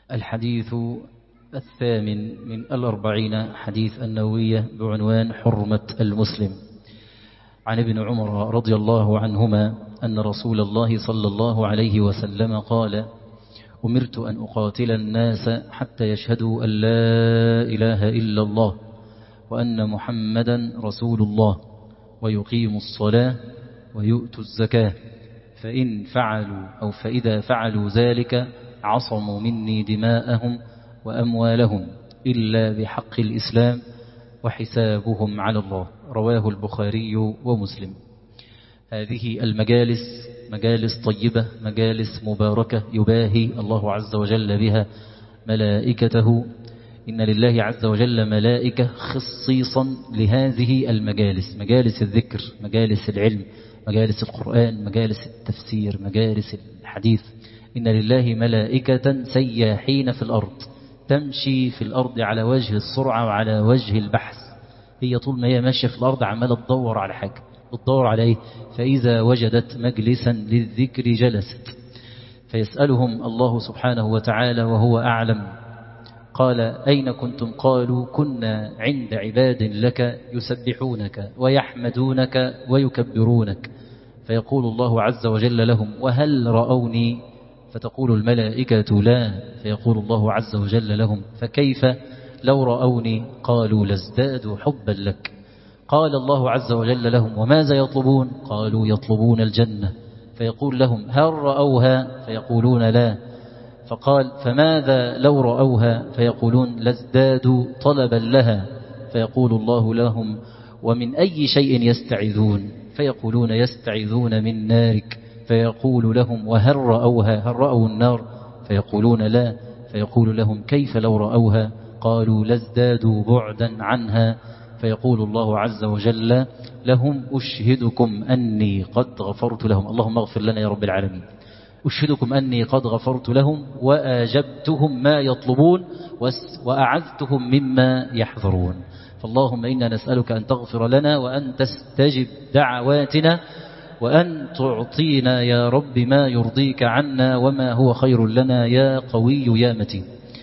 الحديث الثامن من 40 حديث النووية بعنوان حرمة المسلم. عن ابن عمر رضي الله عنهما أن رسول الله صلى الله عليه وسلم قال: أمرت أن أقاتل الناس حتى يشهدوا أن لا إله إلا الله وأن محمدا رسول الله ويقيموا الصلاة ويؤتوا الزكاة، فإذا فعلوا ذلك عصموا مني دماءهم وأموالهم إلا بحق الإسلام وحسابهم على الله. رواه البخاري ومسلم. هذه المجالس مجالس طيبة، مجالس مباركة يباهي الله عز وجل بها ملائكته. إن لله عز وجل ملائكة خصيصا لهذه المجالس، مجالس الذكر، مجالس العلم، مجالس القرآن، مجالس التفسير، مجالس الحديث. إن لله ملائكة سياحين في الأرض تمشي في الأرض على وجه السرعة وعلى وجه البحث. هي طول ما هي ماشية في الأرض عمالة تدور على حاجة، تدور على إيه؟ فإذا وجدت مجلسا للذكر جلست فيسألهم الله سبحانه وتعالى وهو أعلم. قال: أين كنتم؟ قالوا: كنا عند عباد لك يسبحونك ويحمدونك ويكبرونك. فيقول الله عز وجل لهم: وهل رأوني؟ فتقول الملائكة: لا. فيقول الله عز وجل لهم: فكيف لو رأوني؟ قالوا: لازدادوا حبا لك. قال الله عز وجل لهم: وماذا يطلبون؟ قالوا: يطلبون الجنة. فيقول لهم: هل رأوها؟ فيقولون: لا. فقال: فماذا لو رأوها؟ فيقولون: لازدادوا طلبا لها. فيقول الله لهم: ومن أي شيء يستعذون؟ فيقولون: يستعذون من نارك. فيقول لهم: وهل رأوها؟ هل رأوا النار؟ فيقولون: لا. فيقول لهم: كيف لو رأوها؟ قالوا: لازدادوا بعدا عنها. فيقول الله عز وجل لهم: أشهدكم أني قد غفرت لهم. اللهم اغفر لنا يا رب العالمين. أشهدكم أني قد غفرت لهم وأجبتهم ما يطلبون وأعذتهم مما يحذرون. فاللهم إنا نسألك أن تغفر لنا وأن تستجب دعواتنا وأن تعطينا يا رب ما يرضيك عنا وما هو خير لنا يا قوي يا متين.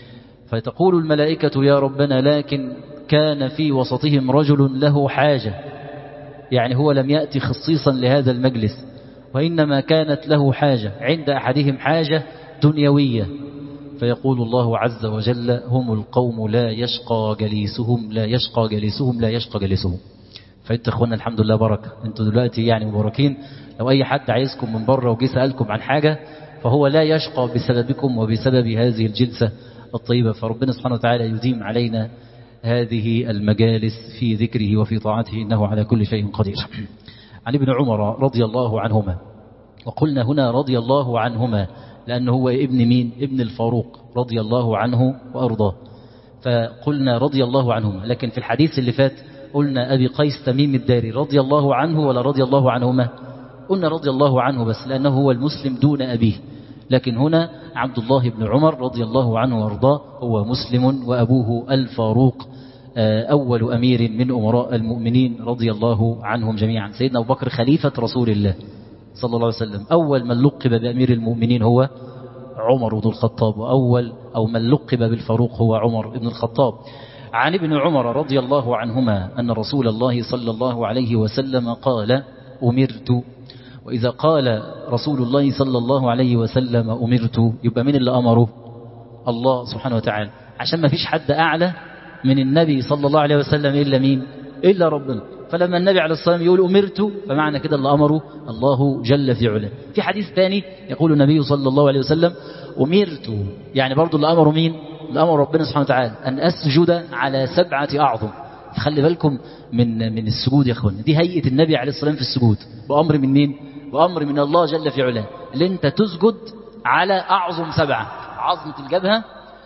فتقول الملائكة: يا ربنا، لكن كان في وسطهم رجل له حاجة، يعني هو لم يأتي خصيصا لهذا المجلس، وإنما كانت له حاجة عند أحدهم، حاجة دنيوية. فيقول الله عز وجل: هم القوم لا يشقى جليسهم لا يشقى جليسهم لا يشقى جليسهم. فأنت أخوانا الحمد لله بركة، أنتوا دلوقتي يعني مباركين. لو أي حد عايزكم من بره وجي سألكم عن حاجة فهو لا يشقى بسببكم وبسبب هذه الجلسة الطيبة. فربنا سبحانه وتعالى يديم علينا هذه المجالس في ذكره وفي طاعته، إنه على كل شيء قدير. عن ابن عمر رضي الله عنهما، وقلنا هنا رضي الله عنهما لأنه هو ابن مين؟ ابن الفاروق رضي الله عنه وأرضاه، فقلنا رضي الله عنهما. لكن في الحديث اللي فات قلنا أبي قيس تميم الداري رضي الله عنه ولا رضي الله عنهما؟ قلنا رضي الله عنه بس لأنه هو المسلم دون أبيه. لكن هنا عبد الله بن عمر رضي الله عنه وارضاه هو مسلم وأبوه الفاروق أول أمير من أمراء المؤمنين رضي الله عنهم جميعا. سيدنا أبو بكر خليفة رسول الله صلى الله عليه وسلم، أول من لقب بأمير المؤمنين هو عمر بن الخطاب، وأول أو من لقب بالفاروق هو عمر بن الخطاب. عن ابن عمر رضي الله عنهما أن رسول الله صلى الله عليه وسلم قال: أمرت. وإذا قال رسول الله صلى الله عليه وسلم أمرت، يبقى من اللي أمره؟ الله سبحانه وتعالى، عشان ما فيش حد أعلى من النبي صلى الله عليه وسلم إلا مين؟ إلا ربنا. فلما النبي عليه الصلاة والسلام يقول أمرت فمعنى كده اللي أمره الله جل في علاه. في حديث ثاني يقول النبي صلى الله عليه وسلم: أمرت، يعني برضو اللي أمره مين؟ اللي أمر ربنا سبحانه وتعالى أن أسجد على 7 أعظم. خلي بالكم من السجود يا أخوان، دي هيئة النبي عليه الصلاة والسلام في السجود، بأمر من مين؟ بأمر من الله جل في علاه، اللي أنت تسجد على أعظم 7، عظمة الجبهة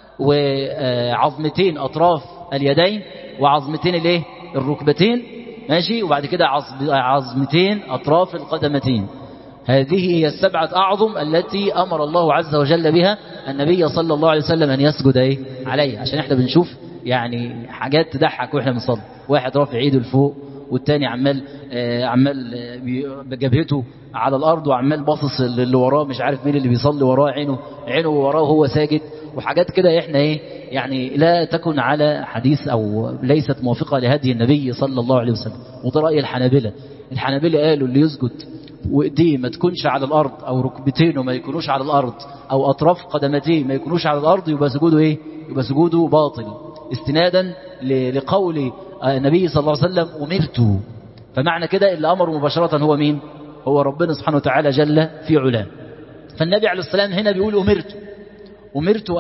وعظمتين أطراف اليدين وعظمتين الايه؟ الركبتين، ماشي، وبعد كده عظمتين أطراف القدمتين. هذه هي 7 أعظم التي أمر الله عز وجل بها النبي صلى الله عليه وسلم أن يسجد عليه. عشان احنا بنشوف يعني حاجات تضحك واحنا بنصلي، واحد رافع ايده لفوق والتاني عمال بجبهته على الأرض وعمال باصص اللي وراه، مش عارف مين اللي بيصلي وراه، عينه وراه وهو ساجد، وحاجات كده احنا يعني لا تكن على حديث أو ليست موافقة لهدي النبي صلى الله عليه وسلم. وده رأي الحنابلة قالوا اللي يسجد وإيديه ما تكونش على الأرض، أو ركبتينه ما يكونوش على الأرض، أو أطراف قدمتيه ما يكونوش على الأرض، يبقى سجوده يبقى سجوده باطل، استنادا لقول النبي صلى الله عليه وسلم أمرت. فمعنى كده اللي أمره مباشرة هو مين؟ هو ربنا سبحانه وتعالى جل في علاه. فالنبي عليه السلام هنا بيقول أمرت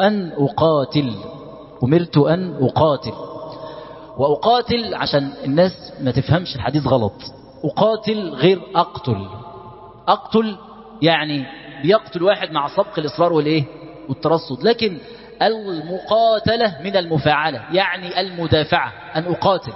أن أقاتل. وأقاتل عشان الناس ما تفهمش الحديث غلط، أقاتل غير أقتل يعني بيقتل واحد مع سبق الإصرار والترصد، لكن المقاتلة من المفاعلة، يعني المدافعة. أن أقاتل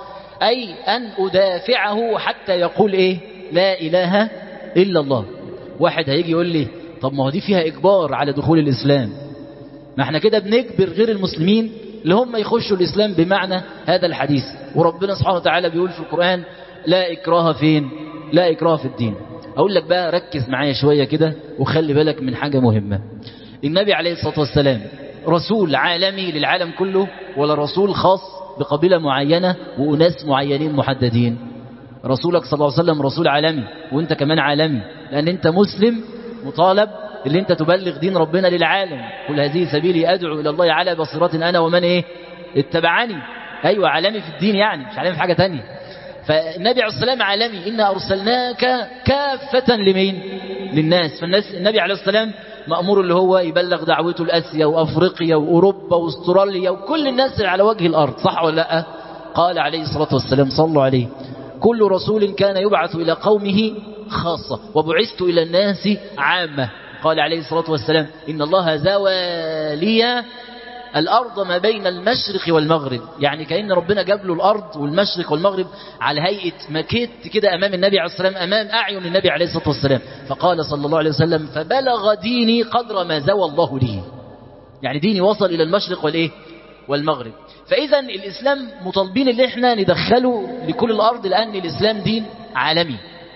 أي أن أدافعه حتى يقول لا إله إلا الله. واحد هيجي يقول لي طب ما هو دي فيها إجبار على دخول الإسلام، ما احنا كده بنجبر غير المسلمين اللي هم يخشوا الإسلام بمعنى هذا الحديث. وربنا سبحانه وتعالى بيقول في القرآن لا إكراه لا إكراه في الدين. أقول لك بقى ركز معايا شوية كده وخلي بالك من حاجة مهمة. النبي عليه الصلاة والسلام رسول عالمي للعالم كله، ولا رسول خاص بقبيلة معينة وأناس معينين محددين؟ رسولك صلى الله عليه وسلم رسول عالمي، وانت كمان عالمي، لأن انت مسلم مطالب اللي انت تبلغ دين ربنا للعالم. قل هذه سبيلي أدعو إلى الله على بصيرة أنا ومن اتبعني. أيوة عالمي في الدين، يعني مش عالمي في حاجة تانية. فالنبي عليه السلام عالمي، إنا أرسلناك كافة لمين؟ للناس. فالناس النبي عليه السلام مأمور اللي هو يبلغ دعوته لآسيا وأفريقيا وأوروبا وأستراليا وكل الناس اللي على وجه الأرض، صح ولا لا؟ قال عليه الصلاة والسلام صلوا عليه كل رسول كان يبعث إلى قومه خاصة وبعثت إلى الناس عامة. قال عليه الصلاة والسلام إن الله زوى لي الأرض ما بين المشرق والمغرب، يعني كأن ربنا جاب له الأرض والمشرق والمغرب على هيئة ماكيت كده أمام النبي عليه السلام، أمام أعين النبي عليه الصلاة والسلام. فقال صلى الله عليه وسلم فبلغ ديني قدر ما زوى الله لي، يعني ديني وصل إلى المشرق والمغرب. فإذا الإسلام مطالبين اللي احنا ندخله لكل الأرض، لأن الإسلام دين عالمي.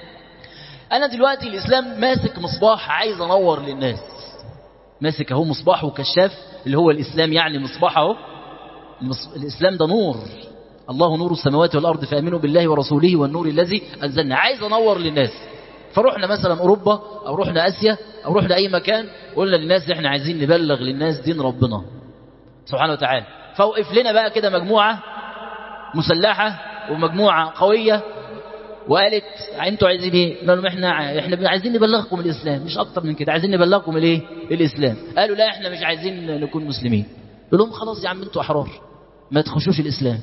أنا دلوقتي الإسلام ماسك مصباح عايز أنور للناس، ماسك اهو مصباح وكشاف اللي هو الإسلام، يعني مصباح اهو. الإسلام ده نور، الله نور السماوات والأرض فآمنوا بالله ورسوله والنور الذي أنزلنا. عايز أنور للناس، فروحنا مثلا أوروبا أو رحنا آسيا أو رحنا أي مكان، قلنا للناس احنا عايزين نبلغ للناس دين ربنا سبحانه وتعالى. فوقف لنا بقى كده مجموعة مسلحة ومجموعة قوية وقالت انتوا عايزين ايه؟ قالوا لهم احنا عايزين نبلغكم الاسلام، مش اكتر من كده، عايزين نبلغكم الاسلام. قالوا لا احنا مش عايزين نكون مسلمين. قال لهم خلاص يا عم انتوا احرار، ما تخشوش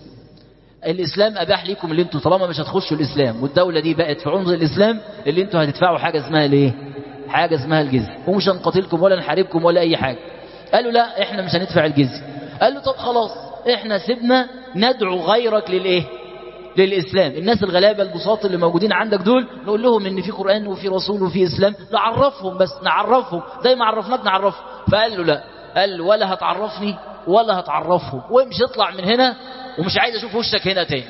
الاسلام اباح ليكم اللي انتوا طالما مش هتخشوا الاسلام والدوله دي بقت في عنق الاسلام، اللي انتوا هتدفعوا حاجه اسمها حاجه اسمها الجزيه، ومش هنقاتلكم ولا نحاربكم ولا اي حاجه. قالوا لا احنا مش هندفع الجزيه. قالوا طب خلاص احنا سيبنا ندعو غيرك للإسلام. الناس الغلابة البساط اللي موجودين عندك دول نقول لهم ان في قرآن وفي رسول وفي إسلام، نعرفهم بس، نعرفهم زي ما عرفناك نعرفهم. فقال له لا، قال له ولا هتعرفني ولا هتعرفهم، وامشي اطلع من هنا ومش عايز اشوف وشك هنا تاني.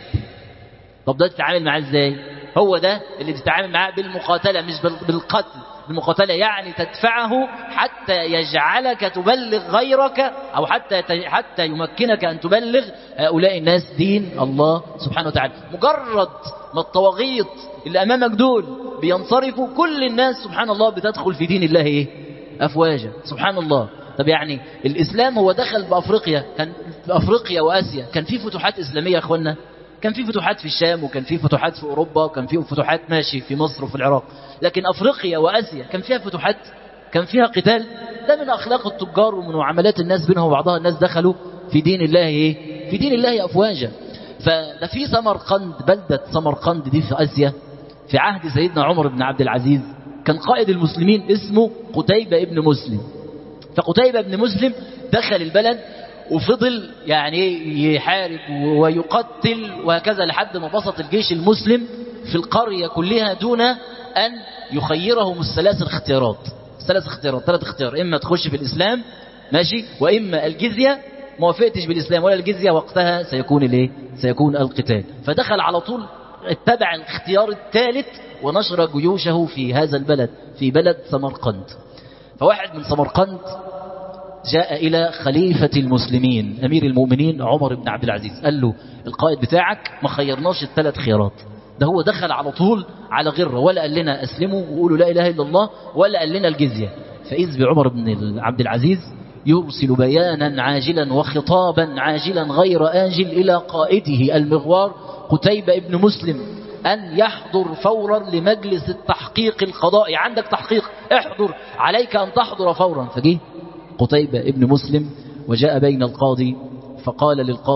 طب ده تتعامل معاه ازاي؟ هو ده اللي تتعامل معاه بالمقاتلة مش بالقتل. المقاتلة يعني تدفعه حتى يجعلك تبلغ غيرك، أو حتى يمكنك أن تبلغ هؤلاء الناس دين الله سبحانه وتعالى. مجرد ما الطواغيت اللي أمامك دول بينصرفوا، كل الناس سبحان الله بتدخل في دين الله أفواجا سبحان الله. طب يعني الإسلام هو دخل بأفريقيا، كان في أفريقيا وآسيا كان في فتوحات إسلامية يا أخوانا، كان في فتوحات في الشام وكان في فتوحات في أوروبا وكان في فتوحات ماشي في مصر وفي العراق، لكن أفريقيا وآسيا كان فيها فتوحات، كان فيها قتال. ده من أخلاق التجار ومن معاملات الناس بينهم وبعضها، الناس دخلوا في دين الله في دين الله أفواجا. فده في سمرقند، بلدة سمرقند دي في آسيا في عهد سيدنا عمر بن عبد العزيز، كان قائد المسلمين اسمه قتيبة ابن مسلم. فقتيبة ابن مسلم دخل البلد وفضل يعني يحارب ويقتل وهكذا لحد ما بسط الجيش المسلم في القرية كلها دون أن يخيرهم الثلاث اختيارات. ثلاث اختيار، إما تخش في الإسلام ماشي، وإما الجزية، ما وافقتش بالإسلام ولا الجزية وقتها سيكون سيكون القتال. فدخل على طول اتبع الاختيار الثالث ونشر جيوشه في هذا البلد، في بلد سمرقند. فواحد من سمرقند جاء إلى خليفة المسلمين أمير المؤمنين عمر بن عبد العزيز، قال له القائد بتاعك ما خيرناش الثلاث خيارات، ده هو دخل على طول على غره، ولا قال لنا أسلموا وقولوا لا إله إلا الله، ولا قال لنا الجزية. فإذ بعمر بن عبد العزيز يرسل بيانا عاجلا وخطابا عاجلا غير آجل إلى قائده المغوار قتيبة ابن مسلم أن يحضر فورا لمجلس التحقيق القضائي. عندك تحقيق، احضر، عليك أن تحضر فورا. فجه قتيبة ابن مسلم وجاء بين القاضي، فقال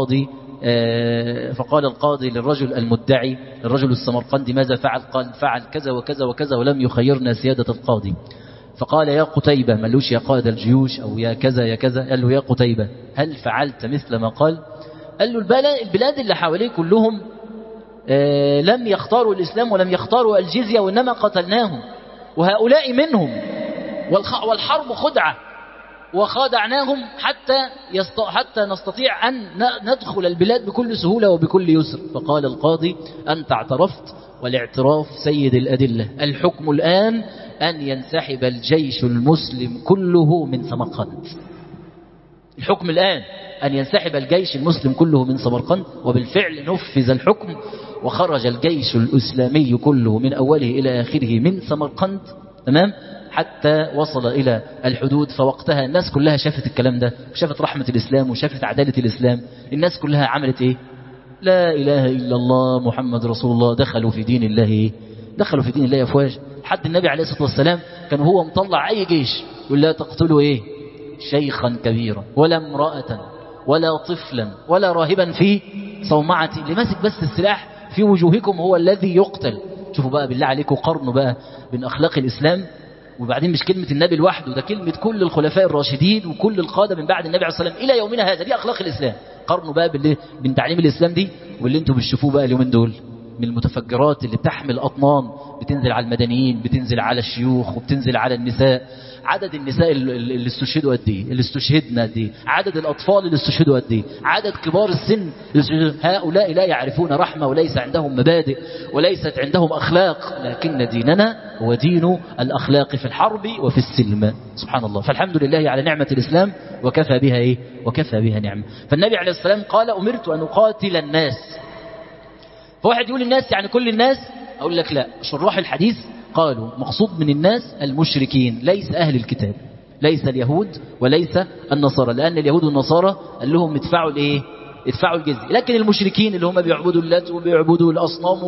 القاضي للرجل المدعي، الرجل السمرقندي، ماذا فعل؟ قال فعل كذا وكذا وكذا ولم يخيرنا سيادة القاضي. فقال يا قتيبة، ملوش يا قائد الجيوش أو يا كذا يا كذا، قال له يا قتيبة هل فعلت مثل ما قال؟ قال له البلاد اللي حواليه كلهم لم يختاروا الإسلام ولم يختاروا الجزية وإنما قتلناهم، وهؤلاء منهم، والحرب خدعة، وخادعناهم حتى نستطيع أن ندخل البلاد بكل سهولة وبكل يسر. فقال القاضي أنت اعترفت، والاعتراف سيد الأدلة، الحكم الآن أن ينسحب الجيش المسلم كله من سمرقند. الحكم الآن أن ينسحب الجيش المسلم كله من سمرقند. وبالفعل نفذ الحكم، وخرج الجيش الإسلامي كله من أوله إلى آخره من سمرقند، تمام، حتى وصل إلى الحدود. فوقتها الناس كلها شافت الكلام ده، وشافت رحمة الإسلام وشافت عدالة الإسلام. الناس كلها عملت إيه؟ لا إله إلا الله محمد رسول الله. دخلوا في دين الله إيه؟ دخلوا في دين الله أفواج. حد النبي عليه الصلاة والسلام كان هو مطلع أي جيش يقول لا تقتلوا إيه؟ شيخا كبيرا ولا امرأة ولا طفلا ولا راهبا في صومعة، اللي ماسك بس السلاح في وجوهكم هو الذي يقتل. شوفوا بقى بالله عليكم، قرنوا بقى بين أخلاق الإسلام، وبعدين مش كلمة النبي لوحده، ده كلمة كل الخلفاء الراشدين وكل القادة من بعد النبي عليه الصلاة والسلام إلى يومنا هذا. دي أخلاق الإسلام. قرنوا بقى بين تعليم الإسلام دي واللي انتم بتشوفوه بقى اليومين دول من المتفجرات اللي بتحمل أطنان، بتنزل على المدنيين، بتنزل على الشيوخ، وبتنزل على النساء. عدد النساء اللي استشهدوا قد ايه؟ اللي استشهدنا قد ايه؟ عدد الأطفال اللي استشهدوا قد ايه؟ عدد كبار السن. هؤلاء لا يعرفون رحمة، وليس عندهم مبادئ، وليست عندهم أخلاق، لكن ديننا هو دين الأخلاق في الحرب وفي السلم. سبحان الله. فالحمد لله على نعمة الإسلام، وكفى بها إيه؟ وكفى بها نعمة. فالنبي عليه السلام قال أمرت أن أقاتل الناس. فواحد يقول الناس يعني كل الناس، أقول لك لا. شراح الحديث قالوا مقصود من الناس المشركين، ليس أهل الكتاب، ليس اليهود وليس النصارى، لأن اليهود والنصارى قال لهم ادفعوا الايه؟ ادفعوا الجزية. لكن المشركين اللي هم بيعبدوا اللات وبيعبدوا الأصنام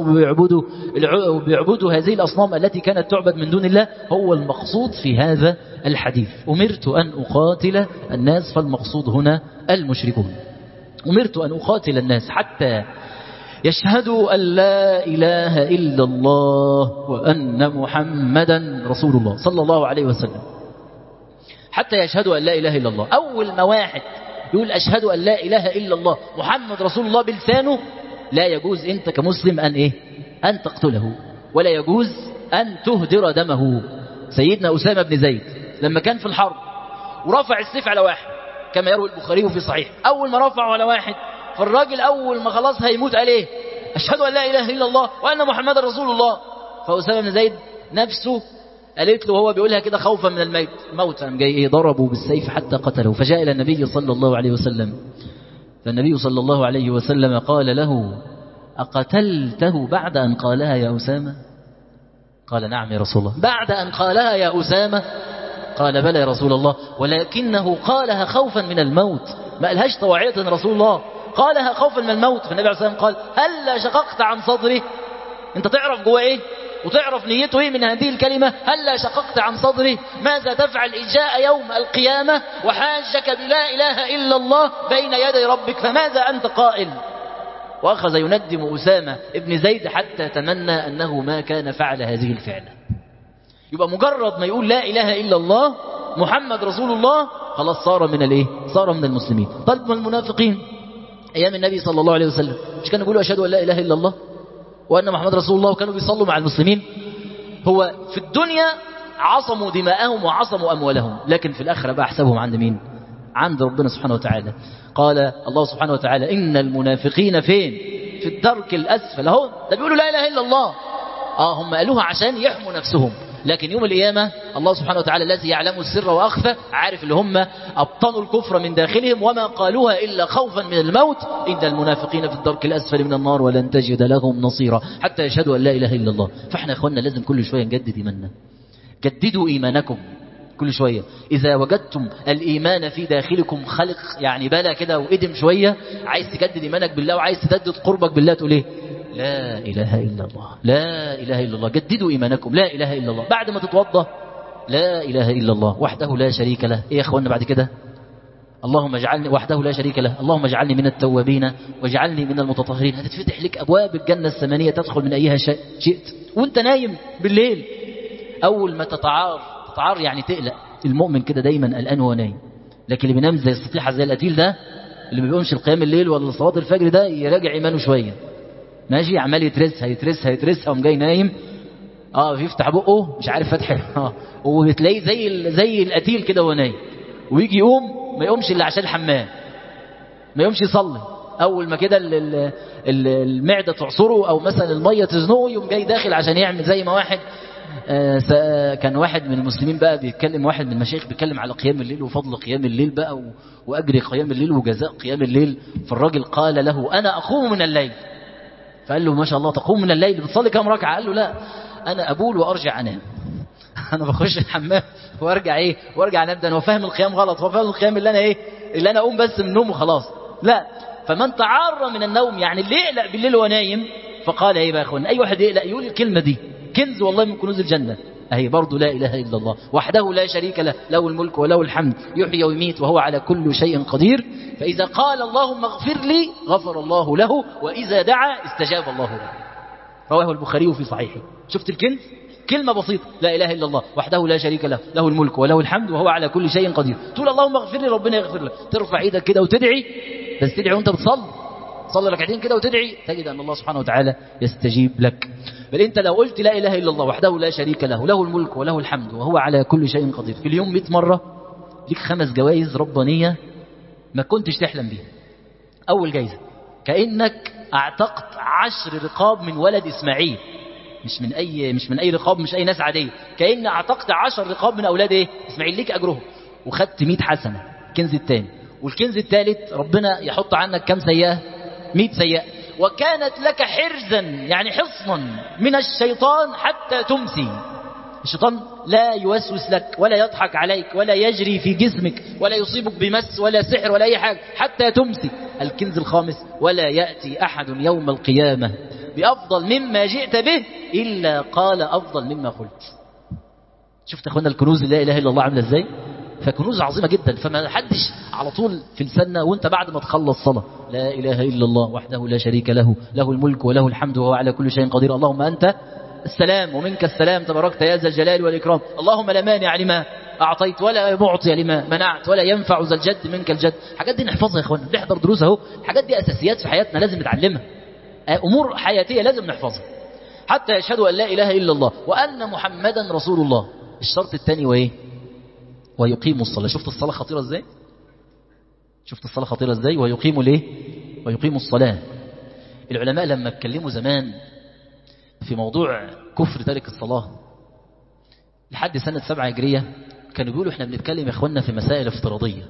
وبيعبدوا هذه الأصنام التي كانت تعبد من دون الله، هو المقصود في هذا الحديث. أمرت أن أقاتل الناس، فالمقصود هنا المشركون. أمرت أن أقاتل الناس حتى يشهدوا أن لا إله إلا الله وأن محمدا رسول الله صلى الله عليه وسلم. حتى يشهدوا أن لا إله إلا الله. أول ما واحد يقول أشهد أن لا إله إلا الله محمد رسول الله بلسانه، لا يجوز أنت كمسلم أن إيه؟ أن تقتله، ولا يجوز أن تهدر دمه. سيدنا أسامة بن زيد لما كان في الحرب ورفع السيف على واحد كما يروي البخاري في صحيح، أول ما رفعه على واحد، فالراجل أول ما خلاص هيموت قال إيه؟ أشهد أن لا إله إلا الله وأن محمد رسول الله. فأسامة بن زيد نفسه قالت له وهو بيقولها كده خوفا من الموت، قام جاي إيه؟ ضربوا بالسيف حتى قتله. فجاء إلى النبي صلى الله عليه وسلم، فالنبي صلى الله عليه وسلم قال له أقتلته بعد أن قالها يا أسامة؟ قال نعم يا رسول الله. بعد أن قالها يا أسامة؟ قال بلى يا رسول الله، ولكنه قالها خوفا من الموت، ما قالهاش طواعية رسول الله، قالها خوفا من الموت. فالنبي عليه الصلاة والسلام قال هلا شققت عن صدره؟ انت تعرف جواه ايه وتعرف نيته ايه من هذه الكلمة؟ هلا شققت عن صدره؟ ماذا تفعل إن جاء يوم القيامة وحاجك بلا إله إلا الله بين يدي ربك، فماذا أنت قائل؟ وأخذ يندم أسامة ابن زيد حتى تمنى أنه ما كان فعل هذه الفعلة. يبقى مجرد ما يقول لا إله إلا الله محمد رسول الله خلاص صار من الايه؟ صار من المسلمين. طيب من المنافقين أيام النبي صلى الله عليه وسلم مش كانوا يقولوا أشهد أن لا إله إلا الله وأن محمد رسول الله، وكانوا بيصلوا مع المسلمين؟ هو في الدنيا عصموا دماءهم وعصموا أموالهم، لكن في الآخرة بقى حسابهم عند مين؟ عند ربنا سبحانه وتعالى. قال الله سبحانه وتعالى إن المنافقين فين؟ في الدرك الأسفل اهو. ده بيقولوا لا إله إلا الله. هم قالوها عشان يحموا نفسهم، لكن يوم القيامة الله سبحانه وتعالى الذي يعلم السر وأخفى عارف اللي هم أبطنوا الكفر من داخلهم وما قالوها إلا خوفا من الموت. إن المنافقين في الدرك الأسفل من النار ولن تجد لهم نصيرا حتى يشهدوا أن لا إله إلا الله. فإحنا يا أخوانا لازم كل شوية نجدد إيماننا. جددوا إيمانكم كل شوية. إذا وجدتم الإيمان في داخلكم خلق يعني بلا كده وإدم شوية، عايز تجدد إيمانك بالله وعايز تجدد قربك بالله، تقول إيه؟ لا إله إلا الله، لا إله إلا الله. جددوا إيمانكم، لا إله إلا الله. بعد ما تتوضى لا إله إلا الله وحده لا شريك له. إيه يا أخوانا بعد كده؟ اللهم اجعلني وحده لا شريك له، اللهم اجعلني من التوابين واجعلني من المتطهرين. هتتفتح لك أبواب الجنة الثمانية تدخل من أيها شئت وانت نايم بالليل. أول ما تتعار يعني تقلق. المؤمن كده دايما قلقان وهو نايم، لكن اللي بينام زي السطيحة زي القتيل ده اللي ما بيقومش القيام الليل ولا صلاة الفجر ده يراجع إيمانه شوية. ماشي عمال يترسها وم جاي نايم يفتح بقه مش عارف فتحه وبتلاقيه زي القتيل كده وهو نايم، ويجي يقوم ما يقومش الا عشان الحمام، ما يقومش يصلي. اول ما كده المعده تعصره او مثلا الميه تزنقه يقوم جاي داخل عشان يعمل زي ما واحد كان واحد من المسلمين بقى بيتكلم، واحد من المشايخ بيتكلم على قيام الليل وفضل قيام الليل بقى واجر قيام الليل وجزاء قيام الليل. فالراجل قال له انا اقوم من الليل. فقال له ما شاء الله تقوم من الليل بتصلي كم ركعه؟ قال له لا انا ابول وارجع انام. انا بخش الحمام وارجع انام. ده انا فاهم القيام غلط، هو فاهم القيام اللي انا اقوم بس من النوم وخلاص. لا، فمن تعار من النوم يعني اللي يقلق بالليل وهو نايم. فقال ايه بقى يا اخوان؟ اي واحد يقلق يقول الكلمه دي كنز والله من كنوز الجنه اهي برضه، لا اله الا الله وحده لا شريك له، له الملك وله الحمد يحيي ويميت وهو على كل شيء قدير. فاذا قال اللهم اغفر لي غفر الله له، واذا دعا استجاب الله له. رواه البخاري في صحيحه. شفت الكنز؟ كلمة بسيطة، لا إله إلا الله وحده لا شريك له، له الملك وله الحمد وهو على كل شيء قدير. تقول اللهم اغفر لي ربنا يغفر لك. ترفع ايدك كده وتدعي، بس تدعي وانت بتصلي، صلي ركعتين كده وتدعي، تجد أن الله سبحانه وتعالى يستجيب لك. بل أنت لو قلت لا إله إلا الله وحده لا شريك له، له الملك وله الحمد وهو على كل شيء قدير في اليوم 100 مرة، ليك 5 جوائز ربانية ما كنتش تحلم بيها. أول جايزة كأنك اعتقت 10 رقاب من ولد إسماعيل، مش من أي رقاب، مش أي ناس عادية، كأن اعتقت 10 رقاب من أولاد إسماعيل، ليك أجرهم وخدت 100 حسنة. الكنز الثاني والكنز الثالث ربنا يحط عنك كم سيئة؟ 100 سيئة. وكانت لك حرزا يعني حصنا من الشيطان حتى تمسي. الشيطان لا يوسوس لك ولا يضحك عليك ولا يجري في جسمك ولا يصيبك بمس ولا سحر ولا أي حاجة حتى تمسي. الكنز الخامس ولا يأتي أحد يوم القيامة بأفضل مما جئت به إلا قال أفضل مما قلت. شفت يا أخوانا الكنوز لا إله إلا الله عاملة إزاي؟ فكنوز عظيمة جدا. فما حدش على طول في لساننا وانت بعد ما تخلص صلاة لا إله إلا الله وحده لا شريك له، له الملك وله الحمد وهو على كل شيء قدير، اللهم أنت السلام ومنك السلام تباركت يا ذا الجلال والإكرام، اللهم لا مانع لما أعطيت ولا معطي لما منعت ولا ينفع ذا الجد منك الجد. الحاجات دي نحفظها يا إخوان، نحضر دروس اهو. الحاجات دي أساسيات في حياتنا لازم نتعلمها، أمور حياتية لازم نحفظها حتى يشهدوا أن لا إله إلا الله وأن محمدا رسول الله. الشرط الثاني وإيه؟ ويقيموا الصلاة. شفت الصلاة خطيرة ازاي؟ شفت الصلاة خطيرة ازاي؟ ويقيموا ليه؟ ويقيموا الصلاة. العلماء لما اتكلموا زمان في موضوع كفر تارك الصلاة لحد سنة 7 هجرية كانوا بيقولوا احنا بنتكلم يا اخوانا في مسائل افتراضية.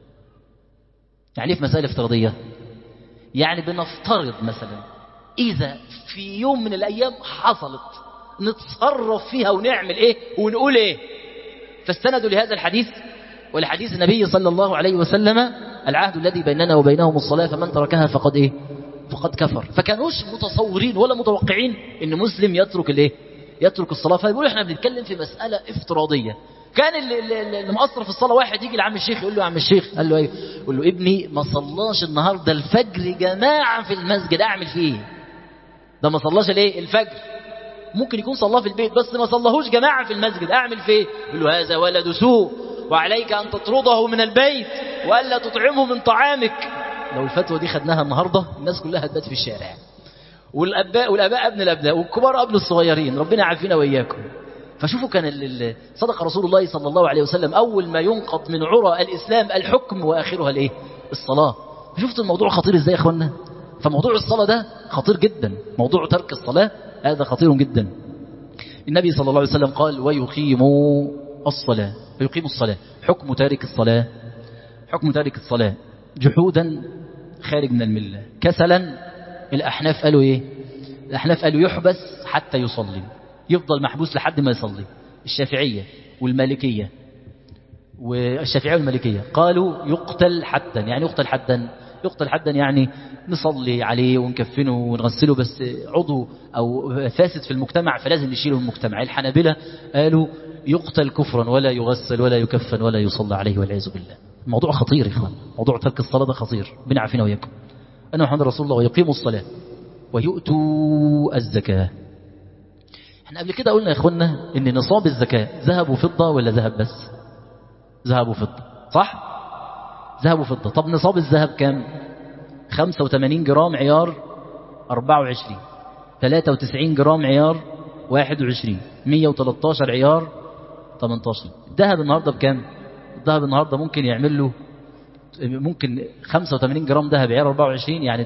يعني ايه في مسائل افتراضية؟ يعني بنفترض مثلا اذا في يوم من الايام حصلت نتصرف فيها ونعمل ايه ونقول ايه. فاستندوا لهذا الحديث ولحديث النبي صلى الله عليه وسلم العهد الذي بيننا وبينهم الصلاة فمن تركها فقد ايه؟ فقد كفر. فكانوش متصورين ولا متوقعين ان مسلم يترك الصلاة. فيقولوا احنا بنتكلم في مسألة افتراضية. كان اللي مقصر في الصلاة واحد يجي لعم الشيخ يقول له يا عم الشيخ، قال له ايه؟ يقول له ابني ما صلاش النهارده الفجر جماعة في المسجد، اعمل فيه ايه؟ ده ما صلاش الايه؟ الفجر. ممكن يكون صلاه في البيت بس ما صلاهوش جماعة في المسجد، اعمل فيه؟ يقول له هذا ولد سوء وعليك ان تطرده من البيت والا تطعمه من طعامك. لو الفتوى دي خدناها النهارده الناس كلها هتبات في الشارع، والاباء ابن الابناء والكبار ابن الصغيرين، ربنا يعافينا واياكم. فشوفوا كان صدق رسول الله صلى الله عليه وسلم اول ما ينقض من عرى الاسلام الحكم واخرها الايه؟ الصلاه. شفتوا الموضوع خطير ازاي يا اخوانا؟ فموضوع الصلاة ده خطير جدا، موضوع ترك الصلاة هذا خطير جدا. النبي صلى الله عليه وسلم قال ويقيموا الصلاة، ويقيموا الصلاة. حكم تارك الصلاة، حكم تارك الصلاة جحودا خارج من الملة، كسلا. الأحناف قالوا إيه؟ الأحناف قالوا يحبس حتى يصلي، يفضل محبوس لحد ما يصلي. الشافعية والمالكية والمالكية قالوا يقتل حدا. يعني يقتل حدا، يقتل حدا يعني نصلي عليه ونكفنه ونغسله، بس عضو أو فاسد في المجتمع فلازم نشيله من المجتمع. الحنابلة قالوا يقتل كفرا ولا يغسل ولا يكفن ولا يصلى عليه والعياذ بالله. الموضوع خطير يا إخوان، موضوع ترك الصلاة ده خطير. بنا عافينا وياكم. أنا محمد رسول الله. ويقيموا الصلاة ويؤتوا الزكاة. احنا قبل كده قلنا يا إخوانا إن نصاب الزكاة ذهب وفضة ولا ذهب بس؟ ذهب وفضة، صح؟ ذهب وفضة. طب نصاب الذهب كام؟ 85 جرام عيار 24، 93 جرام عيار 21، 113 عيار 18. الذهب النهاردة بكام؟ الذهب النهاردة ممكن يعمل له، ممكن 85 جرام ذهب عيار 24 يعني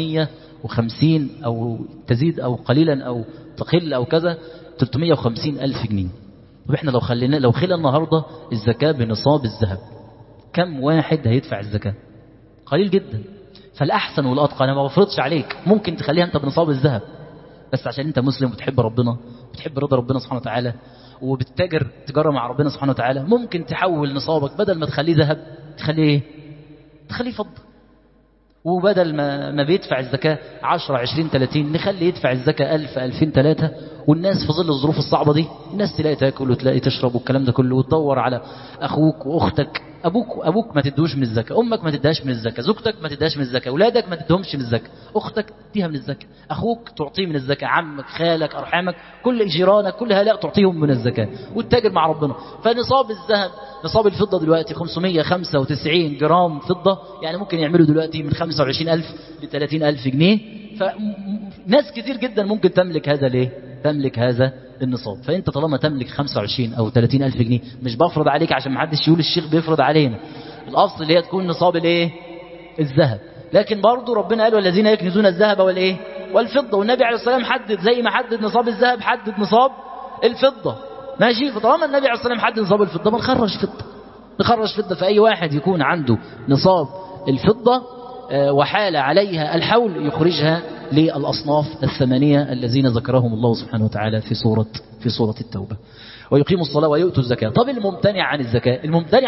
350 أو تزيد أو قليلا أو تقل أو كذا 350 ألف جنيه. طب احنا لو خلى النهاردة الزكاة بنصاب الذهب، كم واحد هيدفع الزكاة؟ قليل جدا. فالأحسن والأتقى، أنا ما بفرضش عليك، ممكن تخليها أنت بنصاب الذهب، بس عشان أنت مسلم وبتحب ربنا، بتحب رضا ربنا سبحانه وتعالى، وبتتاجر تجارة مع ربنا سبحانه وتعالى، ممكن تحول نصابك بدل ما تخليه ذهب تخليه ايه؟ تخليه فضة. وبدل ما بيدفع الزكاة 10 20 30 نخلي يدفع الزكاة 1000 2000 3، والناس في ظل الظروف الصعبة دي الناس تلاقي تاكل وتلاقي تشرب والكلام ده كله، وتدور على أخوك وأختك. أبوك ما تدوش من الزكاة، أمك ما تدهاش من الزكاة، زوجتك ما تدهاش من الزكاة، أولادك ما تدهمش من الزكاة، أختك تديها من الزكاة، أخوك تعطيه من الزكاة، عمك خالك أرحامك كل جيرانك كل هؤلاء تعطيهم من الزكاة، والتاجر مع ربنا. فنصاب الذهب، نصاب الفضة دلوقتي 595 جرام فضة، يعني ممكن يعملوا دلوقتي من 25,000 ل 30,000 جنيه. فناس كتير جدا ممكن تملك هذا ليه؟ تملك هذا النصاب. فأنت طالما تملك 25 أو 30,000 جنيه، مش بفرض عليك عشان ما حدش يقول الشيخ بيفرض علينا، الأصل اللي هي تكون نصاب الايه؟ الذهب. لكن برضو ربنا قال والذين يكنزون الذهب والايه؟ والفضة، والنبي عليه الصلاة والسلام حدد، زي ما حدد نصاب الذهب حدد نصاب الفضة. ماشي؟ فطالما النبي عليه الصلاة والسلام حدد نصاب الفضة ما نخرج فضة. فأي واحد يكون عنده نصاب الفضة وحال عليها الحول يخرجها للأصناف الثمانية الذين ذكرهم الله سبحانه وتعالى في سورة التوبة. ويقيموا الصلاة ويؤتوا الزكاة. طب الممتنع عن الزكاة، الممتنع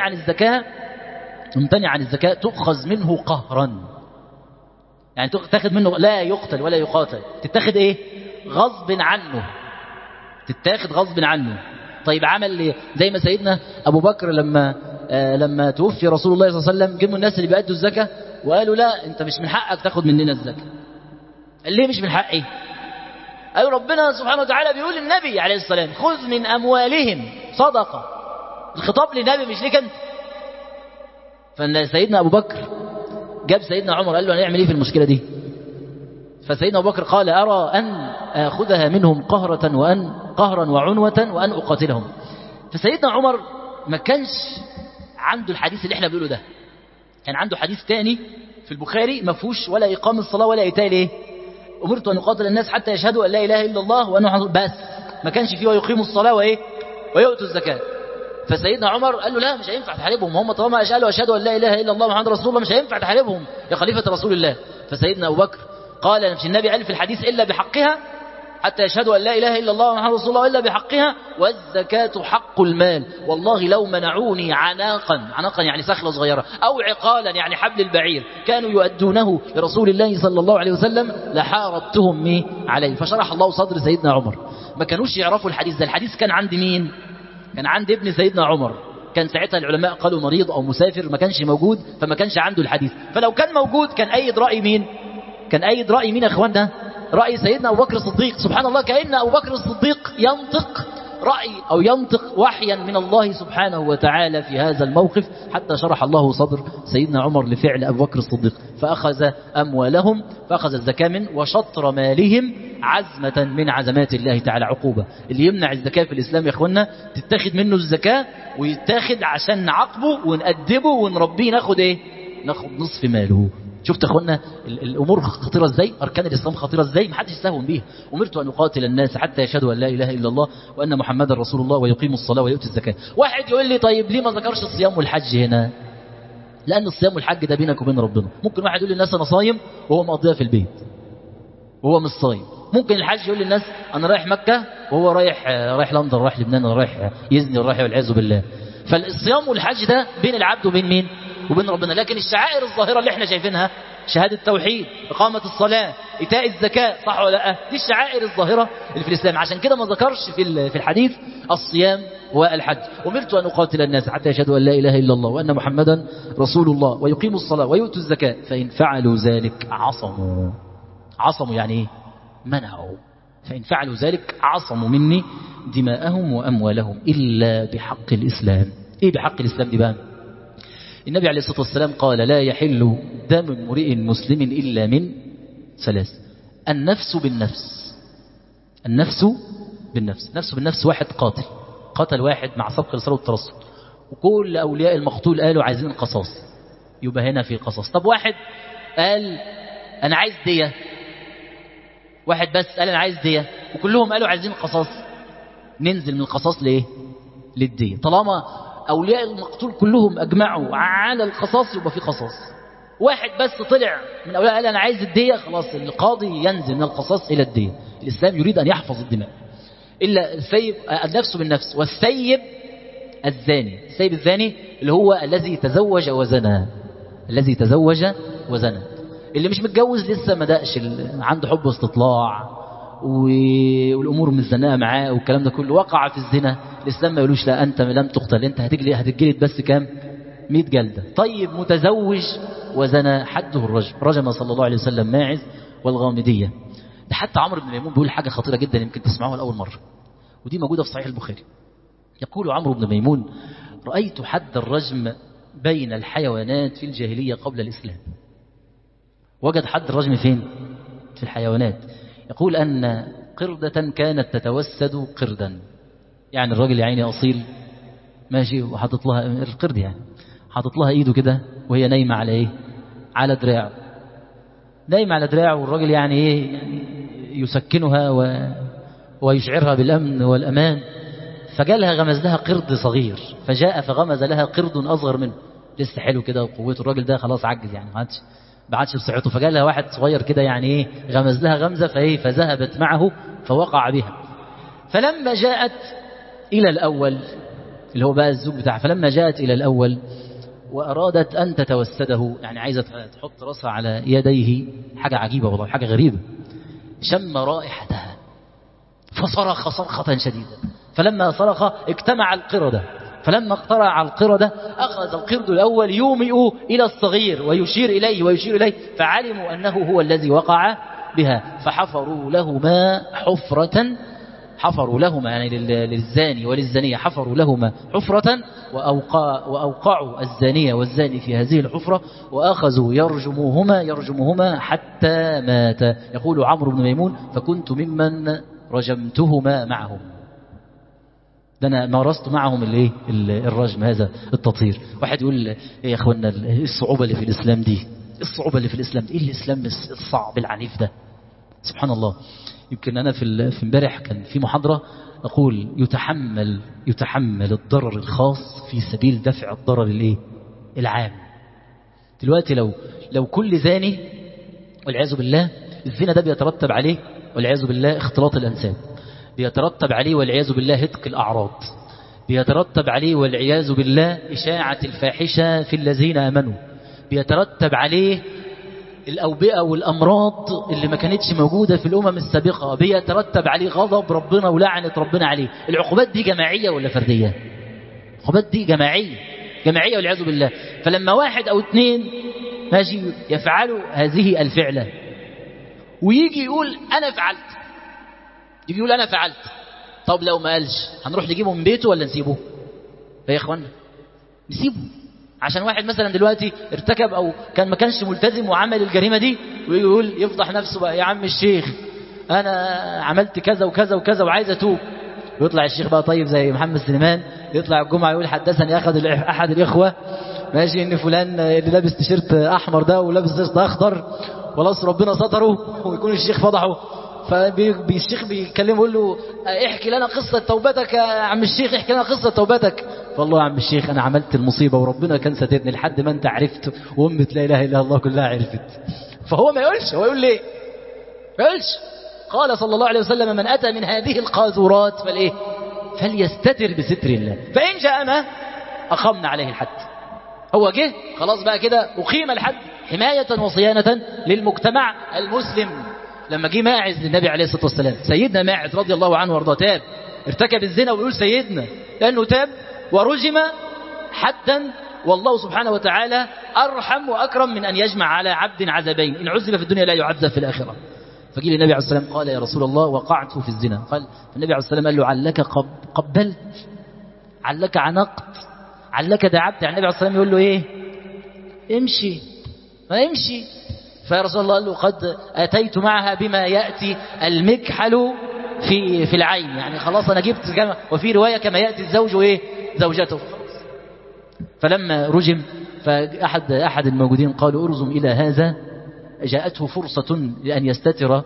عن الزكاة تؤخذ منه قهرا، يعني تاخذ منه، لا يقتل ولا يقاتل، تتاخذ ايه؟ غصب عنه، تتاخذ غصب عنه. طيب عمل ايه؟ زي ما سيدنا أبو بكر لما توفي رسول الله صلى الله عليه وسلم، جمعوا الناس اللي بيأدوا الزكاة وقالوا لا انت مش من حقك تاخد مننا الزكاة. قال ليه مش من حقي؟ أي ربنا سبحانه وتعالى بيقول للنبي عليه السلام خذ من أموالهم صدقة، الخطاب للنبي مش ليك انت. فسيدنا أبو بكر جاب سيدنا عمر قال له هنعمل ايه في المشكلة دي؟ فسيدنا أبو بكر قال أرى أن أخذها منهم قهرا وعنوة وأن أقاتلهم. فسيدنا عمر ما كانش عنده الحديث اللي احنا بنقوله ده، كان عنده حديث تاني في البخاري ما فيهوش ولا إقام الصلاة ولا إيتاء الايه؟ أمرت أن أقاتل الناس حتى يشهدوا أن لا إله إلا الله وأنه محمد، بس ما كانش فيه ويقيموا الصلاة وإيه؟ ويؤتوا الزكاة. فسيدنا عمر قال له لا مش هينفع تحاربهم، هم طالما قالوا أشهدوا أن لا إله إلا الله محمد رسول الله مش هينفع تحاربهم يا خليفة رسول الله. فسيدنا أبو بكر قال مش النبي قال في الحديث إلا بحقها، حتى يشهدوا أن لا إله إلا الله محمد رسول الله إلا بحقها، والزكاة حق المال، والله لو منعوني عناقا يعني سخلة صغيرة، أو عقالا يعني حبل البعير كانوا يؤدونه لرسول الله صلى الله عليه وسلم لحاربتهم عليه. فشرح الله صدر سيدنا عمر. ما كانوش يعرفوا الحديث ده، الحديث كان عند مين؟ كان عند ابن سيدنا عمر، كان ساعتها العلماء قالوا مريض أو مسافر ما كانش موجود، فما كانش عنده الحديث. فلو كان موجود كان أيد رأي مين؟ كان أيد رأي مين يا أخواننا؟ رأي سيدنا أبو بكر الصديق. سبحان الله، كأن أبو بكر الصديق ينطق رأي أو ينطق وحيا من الله سبحانه وتعالى في هذا الموقف، حتى شرح الله صدر سيدنا عمر لفعل أبو بكر الصديق. فأخذ أموالهم، فأخذ الزكاة من وشطر مالهم عزمة من عزمات الله تعالى، عقوبة. اللي يمنع الزكاة في الإسلام يا أخوانا تتاخد منه الزكاة، ويتاخد عشان نعاقبه ونأدبه ونربيه، ناخد إيه؟ ناخد نصف ماله. شفت يا اخوانا الامور خطيره ازاي، اركان الاسلام خطيره ازاي، محدش يستهون بيها. امرت ان اقاتل الناس حتى يشهدوا ان لا اله الا الله وان محمدا رسول الله ويقيموا الصلاه ويؤتوا الزكاه. واحد يقول لي طيب ليه ما ذكرش الصيام والحج هنا؟ لان الصيام والحج ده بينك وبين ربنا. ممكن واحد يقول للناس انا صايم وهو مقضيها في البيت وهو مش صايم. ممكن الحج يقول للناس انا رايح مكه وهو رايح لندن، رايح لبنان، رايح يزني، رايح والعياذ بالله. فالصيام والحج ده بين العبد وبين مين؟ وبين ربنا. لكن الشعائر الظاهره اللي احنا شايفينها، شهاده التوحيد، اقامه الصلاه، ايتاء الزكاه، صح ولا لا؟ دي الشعائر الظاهره اللي في الاسلام. عشان كده ما ذكرش في الحديث الصيام والحج. امرت ان اقاتل الناس حتى يشهدوا ان لا اله الا الله وان محمدا رسول الله ويقيموا الصلاه ويؤتوا الزكاه فان فعلوا ذلك عصموا يعني ايه؟ منعوا. فإن فعلوا ذلك عصموا مني دماءهم وأموالهم إلا بحق الإسلام. إيه بحق الإسلام دي بقى؟ النبي عليه الصلاة والسلام قال لا يحل دم امرئ مسلم إلا من ثلاث: النفس بالنفس. النفس بالنفس. واحد قتل واحد مع سبق الإصرار والترصد، وكل أولياء المقتول قالوا عايزين قصاص، يبقى هنا في قصاص. طب واحد قال أنا عايز دية، واحد بس قال انا عايز دية وكلهم قالوا عايزين قصاص، ننزل من القصاص ليه؟ للدية. طالما اولياء المقتول كلهم اجمعوا على القصاص يبقى في قصاص. واحد بس طلع من اولياء قال انا عايز الدية، خلاص القاضي ينزل من القصاص الى الدية. الاسلام يريد ان يحفظ الدماء. الا الثيب، النفس بالنفس. والثيب الزاني. الثيب الزاني اللي هو الذي تزوج وزنى، اللي مش متجوز لسه ما دقش، عنده حب واستطلاع والامور مزنقه معاه والكلام ده كله، وقع في الزنا. الاسلام ما يقولوش لا انت لم تقتل، انت هتتجلد بس كام؟ 100 جلده. طيب متزوج وزنا حده الرجم. رجم صلى الله عليه وسلم ماعز والغامديه. ده حتى عمرو بن ميمون بيقول حاجه خطيره جدا يمكن تسمعوها لاول مره، ودي موجوده في صحيح البخاري. يقول عمرو بن ميمون رايت حد الرجم بين الحيوانات في الجاهليه قبل الاسلام. وجد حد الرجم فين؟ في الحيوانات. يقول أن قردة كانت تتوسد قردا، يعني الراجل يا عيني أصيل ماشي وحاطط لها القرد، يعني حاطط لها إيده كده وهي نايمة على إيه؟ على دراعه، نايمة على دراعه، والراجل يعني إيه؟ يعني يسكنها ويشعرها بالأمن والأمان. فجالها غمز لها قرد صغير، فجاء فغمز لها قرد أصغر منه، لسه حلو كده وقوته. الراجل ده خلاص عجز، يعني ما بعدش بصحته. فجاء لها واحد صغير كده يعني ايه، غمز لها غمزه فذهبت معه فوقع بها. فلما جاءت الى الاول اللي هو بقى الزوج بتاعها، فلما جاءت الى الاول وارادت ان تتوسده، يعني عايزه تحط راسها على يديه، حاجه عجيبه والله، حاجه غريبه. شم رائحتها فصرخ صرخه شديده، فلما صرخ اجتمع القردة. فلما اقترع القردة أخذ القرد الأول يومئ إلى الصغير ويشير إليه فعلموا أنه هو الذي وقع بها، فحفروا لهما يعني للزاني وللزانية، حفروا لهما حفرة وأوقعوا الزانية والزاني في هذه الحفرة، وأخذوا يرجموهما حتى مات. يقول عمرو بن ميمون فكنت ممن رجمتهما معهم، ده أنا مارست معهم الرجم، هذا التطهير. واحد يقول إيه يا أخوانا الصعوبة اللي في الإسلام دي، إيه الإسلام الصعب العنيف ده؟ سبحان الله. يمكن أنا في امبارح كان في محاضرة أقول يتحمل الضرر الخاص في سبيل دفع الضرر العام. دلوقتي لو كل زاني والعياذ بالله، الزنا ده بيترتب عليه والعياذ بالله اختلاط الأنساب، بيترتب عليه والعياذ بالله هتك الأعراض، بيترتب عليه والعياذ بالله إشاعة الفاحشة في الذين آمنوا، بيترتب عليه الأوبئة والأمراض اللي ما كانتش موجودة في الأمم السابقة، بيترتب عليه غضب ربنا ولعنة ربنا عليه. العقوبات دي جماعية ولا فردية؟ العقوبات دي جماعية والعياذ بالله. فلما واحد أو اثنين ماشي يفعلوا هذه الفعلة ويجي يقول أنا فعلت، طب لو ما قالش هنروح نجيبه من بيته ولا نسيبه؟ يا إخوانا نسيبه. عشان واحد مثلا دلوقتي ارتكب أو ما كانش ملتزم وعمل الجريمة دي، ويقول يفضح نفسه بقى، يا عم الشيخ أنا عملت كذا وكذا وكذا وعايز أتوب. ويطلع الشيخ بقى طيب زي محمد سليمان، يطلع الجمعة يقول حدثني أحد الإخوة ماشي ان فلان اللي لابس تيشيرت احمر ده ولابس تيشيرت اخضر خلاص ربنا ستره ويكون الشيخ فضحه، فالشيخ بيكلمه يقول له احكي لنا قصة توبتك يا عم الشيخ، احكي لنا قصة توبتك. فالله يا عم الشيخ انا عملت المصيبة وربنا كان ساترني لحد ما انت عرفت وامة لا اله الا الله كلها عرفت. فهو ما يقولش، هو يقول ليه؟ ما يقولش. قال صلى الله عليه وسلم من اتى من هذه القاذورات فالايه؟ فليستتر بستر الله، فان جاءنا اقمنا عليه الحد. هو جه خلاص بقى كده اقيم الحد حماية وصيانة للمجتمع المسلم. لما جه ماعز للنبي عليه الصلاة والسلام، سيدنا ماعز رضي الله عنه وارضاه تاب، ارتكب الزنا ويقول سيدنا لأنه تاب ورجم حدا، والله سبحانه وتعالى أرحم وأكرم من أن يجمع على عبد عذابين، إن عذب في الدنيا لا يعذب في الآخرة. فجي للنبي عليه الصلاة والسلام قال يا رسول الله وقعت في الزنا. قال النبي عليه الصلاة والسلام قال له علك قبلت، علك عنقت، علك دعبت. يعني النبي عليه الصلاة والسلام يقول له ايه؟ امشي، ما يمشي. فيا رسول الله قال له قد أتيت معها بما يأتي المكحل في العين، يعني خلاص أنا جبت كما، وفي رواية كما يأتي الزوج وإيه زوجته. فلما رجم فأحد الموجودين قالوا ارزم إلى هذا، جاءته فرصة لأن يستتر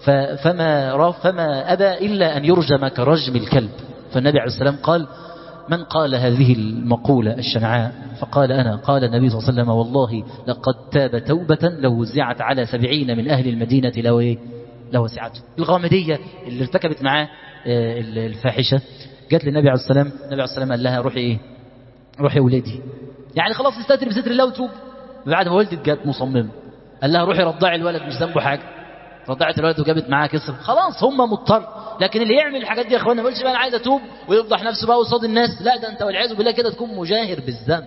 فما أبى إلا أن يرجم كرجم الكلب. فالنبي عليه السلام قال من قال هذه المقولة الشنعاء؟ فقال أنا. قال النبي صلى الله عليه وسلم والله لقد تاب توبة لو وزعت على 70 من أهل المدينة لو وسعته. الغامدية اللي ارتكبت معاه الفاحشة جات للنبي عليه السلام، النبي عليه السلام قال لها روحي ايه؟ روحي ولادي، يعني خلاص استتر بستر الله وتوب. بعد ما ولدت جات مصممة، قال لها روحي رضعي الولد مش ذنبه حاجة، رضعت الولد وجابت معاه كسر، خلاص هم مضطر. لكن اللي يعمل الحاجات دي يا اخوانا ما يقولش بقى انا عايز اتوب ويفضح نفسه بقى قصاد الناس، لا ده انت والعياذ بالله كده تكون مجاهر بالذنب،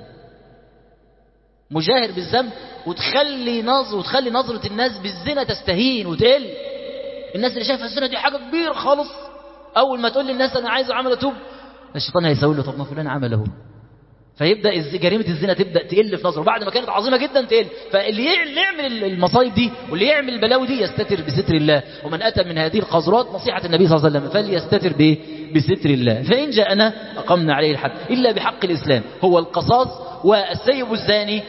مجاهر بالذنب، وتخلي نظرة الناس بالزنا تستهين وتقل. الناس اللي شايفه الزنا دي حاجة كبيرة خالص، اول ما تقول للناس انا عايز اعمل اتوب الشيطان هيسوي له طب ما فلان عمله، فيبدأ جريمة الزنا تبدأ تقل في نظره بعد ما كانت عظيمة جدا تقل. فاللي يعمل المصايب دي واللي يعمل البلاوي دي يستتر بستر الله. ومن أتى من هذه القاذورات نصيحة النبي صلى الله عليه وسلم فليستتر بستر الله، فإن جاءنا أقمنا عليه الحد إلا بحق الإسلام، هو القصاص والسيب الزاني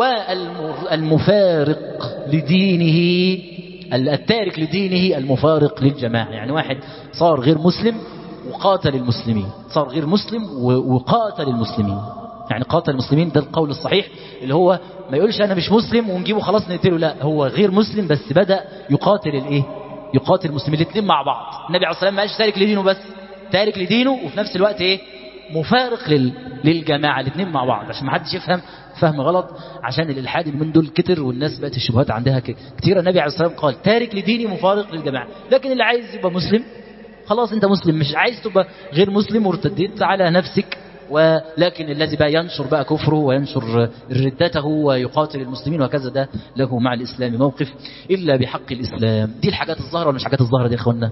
والمفارق لدينه، التارك لدينه المفارق للجماعة. يعني واحد صار غير مسلم وقاتل المسلمين، صار غير مسلم وقاتل المسلمين، يعني قاتل المسلمين ده القول الصحيح، اللي هو ما يقولش انا مش مسلم ونجيبه خلاص نقتله، لا هو غير مسلم بس بدأ يقاتل الايه؟ يقاتل المسلمين الاثنين مع بعض. النبي عليه الصلاه والسلام ما قالش تارك لدينه بس، تارك لدينه وفي نفس الوقت ايه؟ مفارق للجماعه، الاثنين مع بعض، عشان ما حدش يفهم فهم غلط، عشان الالحاد من دول كتر والناس بقت الشبهات عندها كتير. النبي عليه الصلاه والسلام قال تارك لديني مفارق للجماعه، لكن اللي عايز يبقى مسلم خلاص انت مسلم، مش عايز تبقى غير مسلم وارتديت على نفسك. ولكن الذي بقى ينشر بقى كفره وينشر ردته ويقاتل المسلمين وكذا ده له مع الإسلام موقف إلا بحق الإسلام. دي الحاجات الظاهرة ولا مش حاجات الظاهرة دي يا اخوانا؟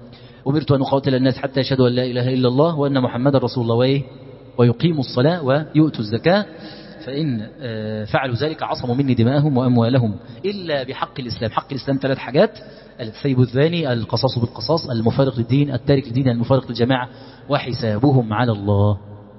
أمرت أن أقاتل الناس حتى يشهدوا أن لا إله إلا الله وأن محمد رسول الله ويقيموا الصلاة ويؤتوا الزكاة، فإن فعلوا ذلك عصموا مني دماءهم وأموالهم إلا بحق الإسلام. حق الإسلام 3 حاجات: السيب الزاني، القصاص بالقصاص، المفارق للدين، التارك للدين، المفارق للجماعة، وحسابهم على الله.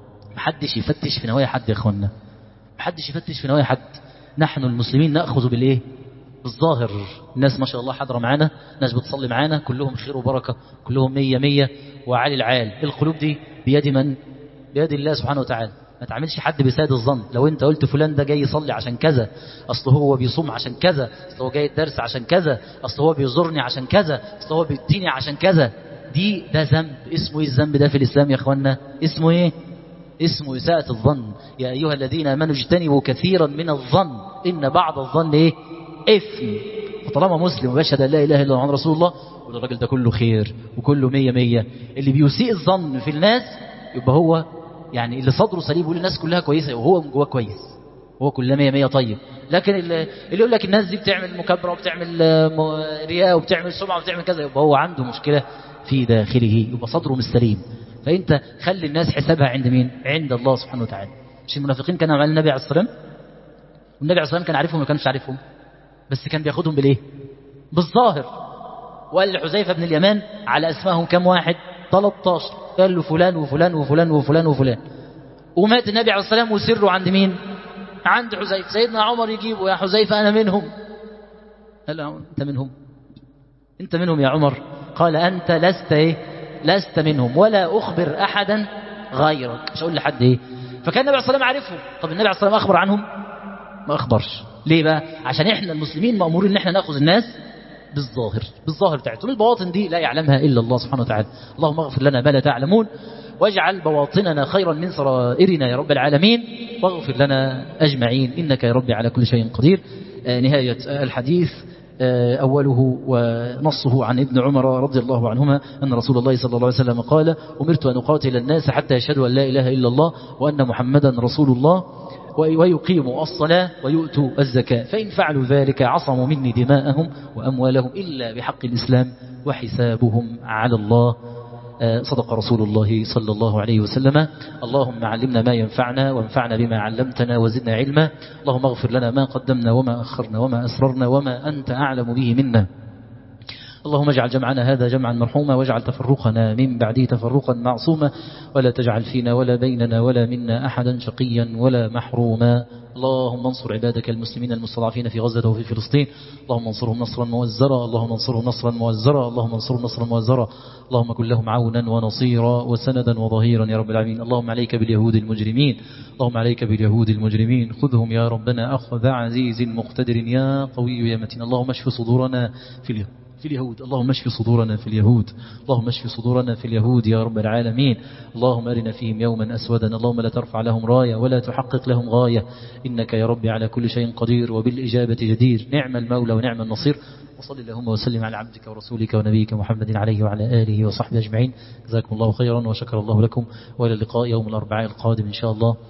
محدش يفتش في نوايا حد يا اخوانا، محدش يفتش في نوايا حد. نحن المسلمين نأخذ بالايه؟ بالظاهر. الناس ما شاء الله حاضره معانا، ناس بتصلي معانا، كلهم خير وبركه، كلهم 100 100 وعالي العال. القلوب دي بيد من؟ بيد الله سبحانه وتعالى. ما تعملش حد بساد الظن. لو انت قلت فلان ده جاي يصلي عشان كذا، اصل هو بيصوم عشان كذا، اصل هو جاي الدرس عشان كذا، اصل هو بيزورني عشان كذا، اصل هو بيديني عشان كذا، ده ذنب. اسمه ايه الذنب ده في الاسلام يا اخوانا؟ اسمه ايه؟ اسمه إساءة الظن. يا أيها الذين آمنوا اجتنبوا كثيرا من الظن إن بعض الظن إيه؟ إثم. وطالما مسلم وبشهد أن لا إله إلا الله رسول الله، والراجل ده كله خير وكله 100 100. اللي بيسيء الظن في الناس يبقى هو يعني اللي صدره سليم يقول الناس كلها كويسة وهو من جواه كويس، هو كلها 100 100 طيب. لكن اللي يقول لك الناس دي بتعمل مكابرة وبتعمل رياء وبتعمل سمعة وبتعمل كذا، يبقى هو عنده مشكلة في داخله، يبقى صدره مش سليم. فأنت خلي الناس حسابها عند مين؟ عند الله سبحانه وتعالى. مش المنافقين كانوا على النبي عليه الصلاة والسلام، والنبي عليه الصلاة والسلام كان عارفهم وما كانش عارفهم، بس كان بياخدهم بالايه؟ بالظاهر. وقال لحذيفة بن اليمان على اسمائهم كم واحد؟ 13. قال له فلان وفلان وفلان وفلان وفلان. ومات النبي عليه الصلاة والسلام وسره عند مين؟ عند حذيفة. سيدنا عمر يجيبه: يا حذيفة أنا منهم. قال له: أنت منهم؟ أنت منهم يا عمر؟ قال: أنت لست منهم ولا أخبر أحدا غيرك، مش أقول لحد إيه. فكان النبي عليه الصلاة والسلام عارفهم. طب النبي عليه الصلاة والسلام أخبر عنهم؟ ما أخبرش. ليه بقى؟ عشان إحنا المسلمين مأمورين إن إحنا نأخذ الناس بالظاهر بتاعتهم. البواطن دي لا يعلمها إلا الله سبحانه وتعالى. اللهم اغفر لنا ما لا تعلمون، واجعل بواطننا خيرا من سرائرنا يا رب العالمين، واغفر لنا أجمعين إنك يا رب على كل شيء قدير. نهاية الحديث أوله ونصه عن ابن عمر رضي الله عنهما أن رسول الله صلى الله عليه وسلم قال: أمرت أن أقاتل الناس حتى يشهدوا أن لا إله إلا الله وأن محمدا رسول الله ويقيموا الصلاة ويؤتوا الزكاة، فإن فعلوا ذلك عصموا مني دماءهم وأموالهم إلا بحق الإسلام وحسابهم على الله. صدق رسول الله صلى الله عليه وسلم. اللهم علمنا ما ينفعنا وانفعنا بما علمتنا وزدنا علما. اللهم اغفر لنا ما قدمنا وما أخرنا وما أسررنا وما أنت أعلم به منا. اللهم اجعل جمعنا هذا جمعا مرحوما، واجعل تفرقنا من بعده تفرقا معصوما، ولا تجعل فينا ولا بيننا ولا منا أحدا شقيا ولا محروما. اللهم انصر عبادك المسلمين المستضعفين في غزة وفي فلسطين. اللهم انصرهم نصرا موزرا، اللهم انصرهم نصرا موزرا، اللهم انصرهم نصرا موزرا. اللهم كن لهم عونا ونصيرا وسندا وظهيرا يا رب العالمين. اللهم عليك باليهود المجرمين، اللهم عليك باليهود المجرمين، خذهم يا ربنا أخذ عزيز مقتدر يا قوي يا متين. اللهم اشف صدورنا في اليهود، اللهم اشف صدورنا في اليهود، اللهم اشف صدورنا في اليهود يا رب العالمين. اللهم أرنا فيهم يوما أسودا، اللهم لا ترفع لهم راية ولا تحقق لهم غاية، إنك يا رب على كل شيء قدير وبالإجابة جدير. نعم المولى ونعم النصير. وصل اللهم وسلم على عبدك ورسولك ونبيك محمد عليه وعلى آله وصحبه أجمعين. جزاكم الله خيرا وشكر الله لكم، وإلى اللقاء يوم الأربعاء القادم إن شاء الله.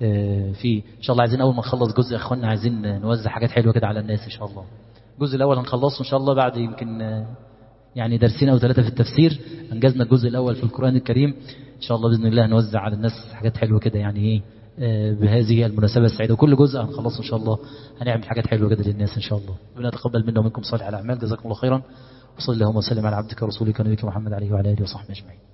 إن شاء الله عايزين أول ما نخلص جزء أخواننا عايزين نوزع حاجات حلوة كده على الناس إن شاء الله. الجزء الأول هنخلصه إن شاء الله بعد يمكن يعني درسين أو 3 في التفسير. أنجزنا الجزء الأول في القرآن الكريم، إن شاء الله بإذن الله نوزع على الناس حاجات حلوة كده يعني بهذه المناسبة السعيدة. وكل جزء هنخلصه إن شاء الله هنعمل حاجات حلوة كده للناس إن شاء الله. ربنا يتقبل منا ومنكم صالح الأعمال. جزاكم الله خيرا، وصلى اللهم وسلم على عبدك ورسولك ونبيك محمد عليه وعلى آله وصحبه أجمعين.